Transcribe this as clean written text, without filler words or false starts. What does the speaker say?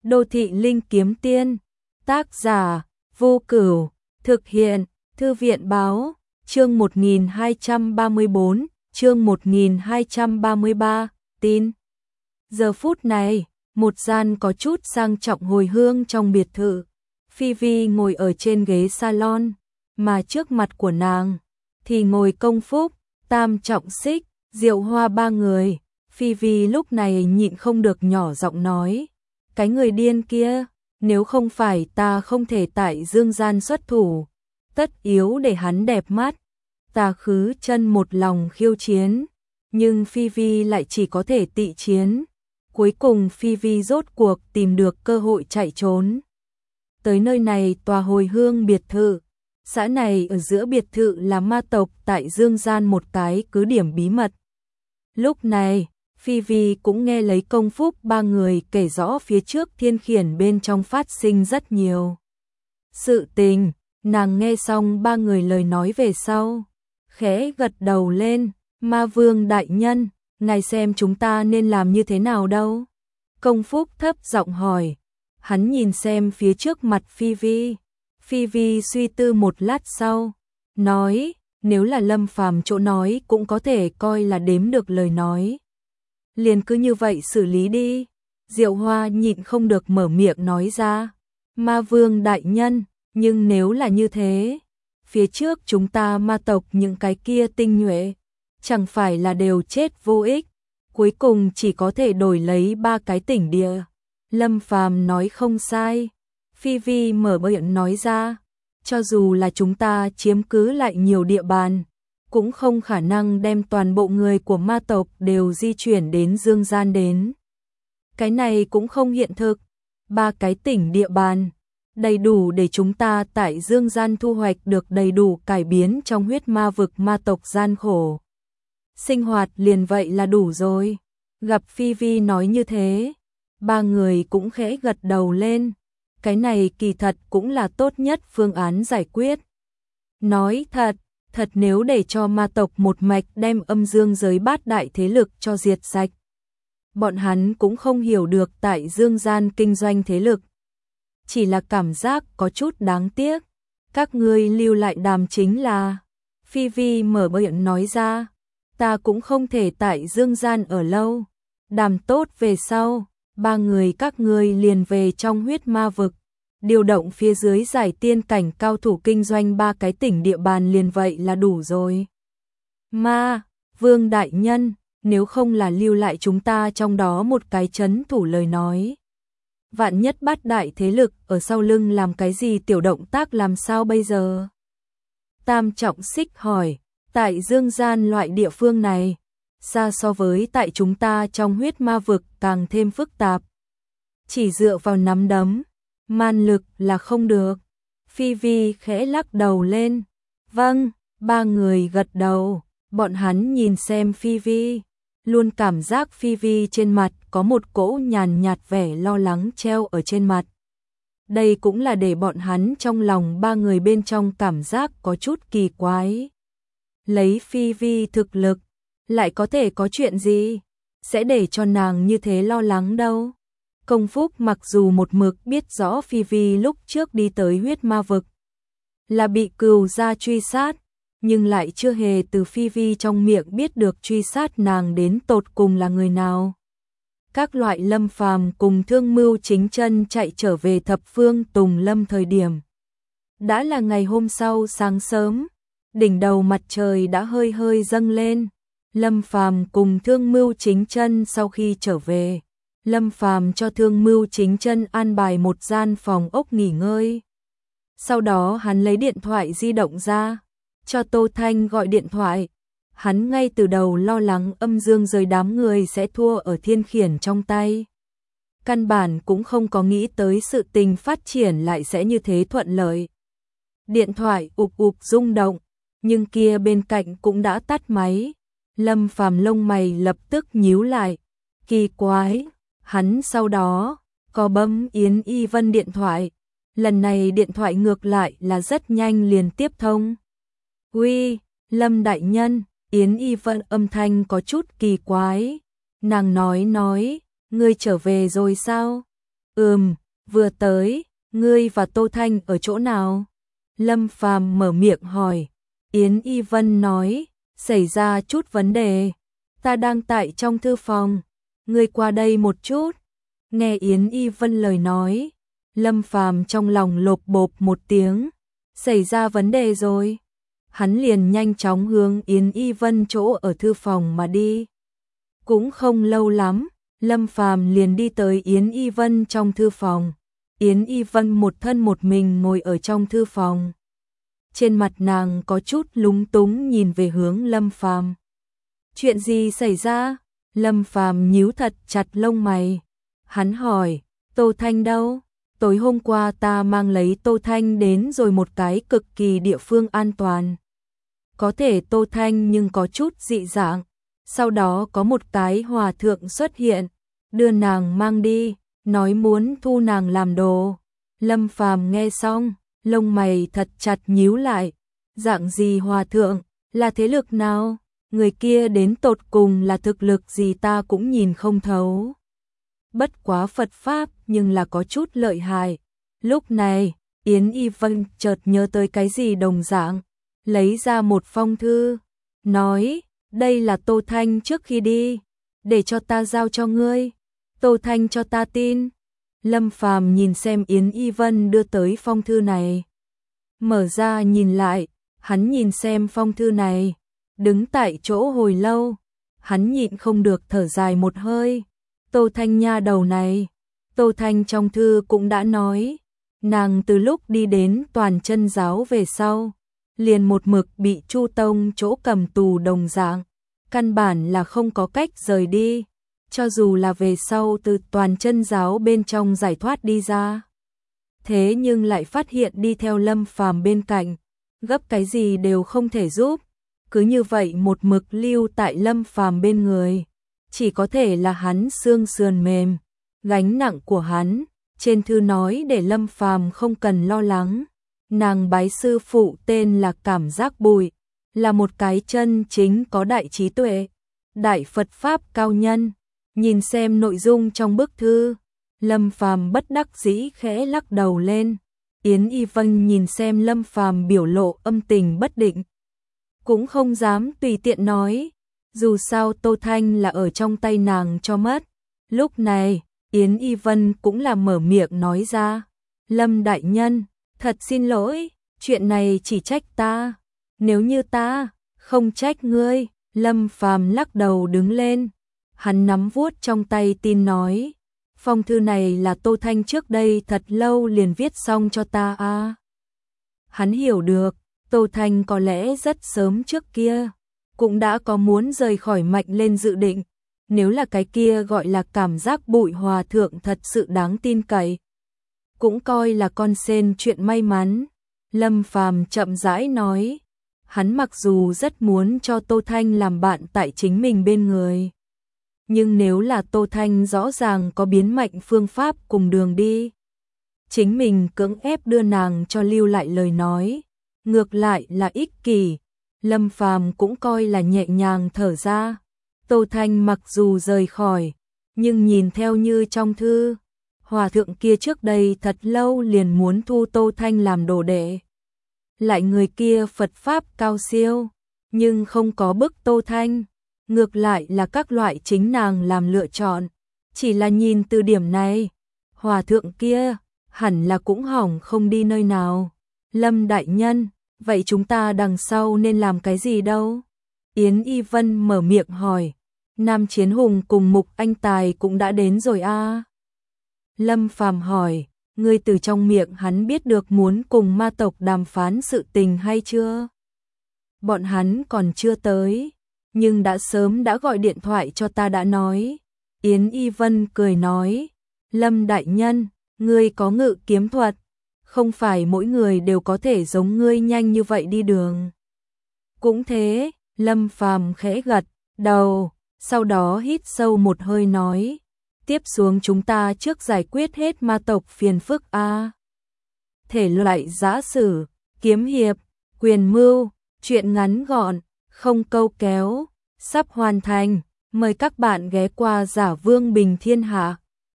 Đô thị linh kiếm tiên, tác giả, Vô Cửu, thực hiện, Thư viện báo, chương 1234, chương 1233, tin. Giờ phút này, một gian có chút sang trọng hồi hương trong biệt thự. Phi Vi ngồi ở trên ghế salon, mà trước mặt của nàng thì ngồi Công Phúc, Tam Trọng Xích, Diệu Hoa ba người. Phi Vi lúc này nhịn không được nhỏ giọng nói, cái người điên kia, nếu không phải ta không thể tại dương gian xuất thủ, tất yếu để hắn đẹp mắt. Ta khứ chân một lòng khiêu chiến, nhưng Phi Vi lại chỉ có thể tị chiến. Cuối cùng Phi Vi rốt cuộc tìm được cơ hội chạy trốn. Tới nơi này tòa hồi hương biệt thự. Xã này ở giữa biệt thự là ma tộc tại dương gian một cái cứ điểm bí mật. Lúc này, Phi Vi cũng nghe lấy Công Phúc ba người kể rõ phía trước thiên khiển bên trong phát sinh rất nhiều sự tình. Nàng nghe xong ba người lời nói về sau, khẽ gật đầu lên. Ma Vương đại nhân, ngài xem chúng ta nên làm như thế nào đâu? Công Phúc thấp giọng hỏi. Hắn nhìn xem phía trước mặt Phi Vi. Phi Vi suy tư một lát sau, nói, nếu là Lâm Phàm chỗ nói cũng có thể coi là đếm được lời nói. Liền cứ như vậy xử lý đi. Diệu Hoa nhịn không được mở miệng nói ra. Ma Vương đại nhân, nhưng nếu là như thế, phía trước chúng ta ma tộc những cái kia tinh nhuệ, chẳng phải là đều chết vô ích, cuối cùng chỉ có thể đổi lấy 3 cái tỉnh địa. Lâm Phàm nói không sai. Phi Vi mở miệng nói ra, cho dù là chúng ta chiếm cứ lại nhiều địa bàn, cũng không khả năng đem toàn bộ người của ma tộc đều di chuyển đến dương gian đến. Cái này cũng không hiện thực. 3 cái tỉnh địa bàn, đầy đủ để chúng ta tại dương gian thu hoạch được đầy đủ cải biến trong huyết ma vực ma tộc gian khổ. Sinh hoạt liền vậy là đủ rồi. Gặp Phi Vi nói như thế, ba người cũng khẽ gật đầu lên. Cái này kỳ thật cũng là tốt nhất phương án giải quyết. Nói thật nếu để cho ma tộc một mạch đem âm dương giới bát đại thế lực cho diệt sạch, bọn hắn cũng không hiểu được tại dương gian kinh doanh thế lực. Chỉ là cảm giác có chút đáng tiếc. Các ngươi lưu lại đàm chính là. Phi Vi mở miệng nói ra, ta cũng không thể tại dương gian ở lâu. Đàm tốt về sau, ba người các ngươi liền về trong huyết ma vực, điều động phía dưới giải tiên cảnh cao thủ kinh doanh 3 cái tỉnh địa bàn liền vậy là đủ rồi. Ma Vương đại nhân, nếu không là lưu lại chúng ta trong đó một cái trấn thủ lời nói, vạn nhất bát đại thế lực ở sau lưng làm cái gì tiểu động tác làm sao bây giờ? Tam Trọng Xích hỏi. Tại dương gian loại địa phương này, xa so với tại chúng ta trong huyết ma vực càng thêm phức tạp. Chỉ dựa vào nắm đấm, man lực là không được. Phi Vi khẽ lắc đầu lên. Vâng, ba người gật đầu. Bọn hắn nhìn xem Phi Vi, luôn cảm giác Phi Vi trên mặt có một cỗ nhàn nhạt vẻ lo lắng treo ở trên mặt. Đây cũng là để bọn hắn trong lòng ba người bên trong cảm giác có chút kỳ quái. Lấy Phi Vi thực lực, lại có thể có chuyện gì sẽ để cho nàng như thế lo lắng đâu. Công Phúc mặc dù một mực biết rõ Phi Vi lúc trước đi tới huyết ma vực là bị Cừu gia truy sát, nhưng lại chưa hề từ Phi Vi trong miệng biết được truy sát nàng đến tột cùng là người nào. Các loại Lâm Phàm cùng Thương Mưu Chính Chân chạy trở về Thập Phương Tùng Lâm thời điểm, đã là ngày hôm sau sáng sớm. Đỉnh đầu mặt trời đã hơi hơi dâng lên. Lâm Phàm cùng Thương Mưu Chính Chân sau khi trở về, Lâm Phàm cho Thương Mưu Chính Chân an bài một gian phòng ốc nghỉ ngơi. Sau đó hắn lấy điện thoại di động ra, cho Tô Thanh gọi điện thoại. Hắn ngay từ đầu lo lắng âm dương giới đám người sẽ thua ở thiên khiển trong tay. Căn bản cũng không có nghĩ tới sự tình phát triển lại sẽ như thế thuận lợi. Điện thoại ục ục rung động, nhưng kia bên cạnh cũng đã tắt máy. Lâm Phàm lông mày lập tức nhíu lại. Kỳ quái, hắn sau đó có bấm Yến Y Vân điện thoại. Lần này điện thoại ngược lại là rất nhanh liền tiếp thông. Uy, Lâm đại nhân. Yến Y Vân âm thanh có chút kỳ quái. Nàng nói, ngươi trở về rồi sao? Vừa tới, ngươi và Tô Thanh ở chỗ nào? Lâm Phàm mở miệng hỏi. Yến Y Vân nói, xảy ra chút vấn đề. Ta đang tại trong thư phòng, ngươi qua đây một chút. Nghe Yến Y Vân lời nói, Lâm Phàm trong lòng lộp bộp một tiếng, xảy ra vấn đề rồi. Hắn liền nhanh chóng hướng Yến Y Vân chỗ ở thư phòng mà đi. Cũng không lâu lắm, Lâm Phàm liền đi tới Yến Y Vân trong thư phòng. Yến Y Vân một thân một mình ngồi ở trong thư phòng. Trên mặt nàng có chút lúng túng nhìn về hướng Lâm Phàm. Chuyện gì xảy ra? Lâm Phàm nhíu thật chặt lông mày. Hắn hỏi, Tô Thanh đâu? Tối hôm qua ta mang lấy Tô Thanh đến rồi một cái cực kỳ địa phương an toàn. Có thể Tô Thanh nhưng có chút dị dạng. Sau đó có một cái hòa thượng xuất hiện, đưa nàng mang đi, nói muốn thu nàng làm đồ. Lâm Phàm nghe xong, lông mày thật chặt nhíu lại. Dạng gì hòa thượng, là thế lực nào? Người kia đến tột cùng là thực lực gì ta cũng nhìn không thấu. Bất quá Phật Pháp nhưng là có chút lợi hại. Lúc này, Yến Y Vân chợt nhớ tới cái gì đồng dạng, lấy ra một phong thư, nói, đây là Tô Thanh trước khi đi, để cho ta giao cho ngươi. Tô Thanh cho ta tin. Lâm Phàm nhìn xem Yến Y Vân đưa tới phong thư này. Mở ra nhìn lại, hắn nhìn xem phong thư này, đứng tại chỗ hồi lâu, hắn nhịn không được thở dài một hơi. Tô Thanh nha đầu này, Tô Thanh trong thư cũng đã nói, nàng từ lúc đi đến Toàn Chân giáo về sau, liền một mực bị Chu Tông chỗ cầm tù đồng dạng, căn bản là không có cách rời đi, cho dù là về sau từ Toàn Chân giáo bên trong giải thoát đi ra. Thế nhưng lại phát hiện đi theo Lâm Phàm bên cạnh, gấp cái gì đều không thể giúp, cứ như vậy một mực lưu tại Lâm Phàm bên người, chỉ có thể là hắn xương sườn mềm, gánh nặng của hắn. Trên thư nói để Lâm Phàm không cần lo lắng, nàng bái sư phụ tên là Cảm Giác Bùi, là một cái chân chính có đại trí tuệ, đại Phật Pháp cao nhân. Nhìn xem nội dung trong bức thư, Lâm Phàm bất đắc dĩ khẽ lắc đầu lên. Yến Y Vân nhìn xem Lâm Phàm biểu lộ âm tình bất định, cũng không dám tùy tiện nói, dù sao Tô Thanh là ở trong tay nàng cho mất. Lúc này, Yến Y Vân cũng là mở miệng nói ra, Lâm đại nhân, thật xin lỗi, chuyện này chỉ trách ta, nếu như ta không trách ngươi. Lâm Phàm lắc đầu đứng lên, hắn nắm vuốt trong tay tin nói, phong thư này là Tô Thanh trước đây thật lâu liền viết xong cho ta à. Hắn hiểu được, Tô Thanh có lẽ rất sớm trước kia cũng đã có muốn rời khỏi Mạnh Lên dự định, nếu là cái kia gọi là Cảm Giác Bụi hòa thượng thật sự đáng tin cậy, cũng coi là con sên chuyện may mắn. Lâm Phàm chậm rãi nói, hắn mặc dù rất muốn cho Tô Thanh làm bạn tại chính mình bên người, nhưng nếu là Tô Thanh rõ ràng có biến mạnh phương pháp cùng đường đi, chính mình cưỡng ép đưa nàng cho lưu lại lời nói, ngược lại là ích kỷ. Lâm Phàm cũng coi là nhẹ nhàng thở ra. Tô Thanh mặc dù rời khỏi, nhưng nhìn theo như trong thư, hòa thượng kia trước đây thật lâu liền muốn thu Tô Thanh làm đồ đệ. Lại người kia Phật Pháp cao siêu, nhưng không có bức Tô Thanh, ngược lại là các loại chính nàng làm lựa chọn. Chỉ là nhìn từ điểm này, hòa thượng kia hẳn là cũng hỏng không đi nơi nào. Lâm đại nhân, vậy chúng ta đằng sau nên làm cái gì đâu? Yến Y Vân mở miệng hỏi. Nam Chiến Hùng cùng Mục Anh Tài cũng đã đến rồi à? Lâm Phàm hỏi, ngươi từ trong miệng hắn biết được muốn cùng ma tộc đàm phán sự tình hay chưa? Bọn hắn còn chưa tới, nhưng đã sớm đã gọi điện thoại cho ta đã nói. Yến Y Vân cười nói, Lâm đại nhân, ngươi có ngự kiếm thuật, không phải mỗi người đều có thể giống ngươi nhanh như vậy đi đường. Cũng thế, Lâm Phàm khẽ gật đầu, sau đó hít sâu một hơi nói, tiếp xuống chúng ta trước giải quyết hết ma tộc phiền phức a. Thể loại giã sử, kiếm hiệp, quyền mưu, truyện ngắn gọn, không câu kéo, sắp hoàn thành, mời các bạn ghé qua Giả Vương Bình Thiên Hạ.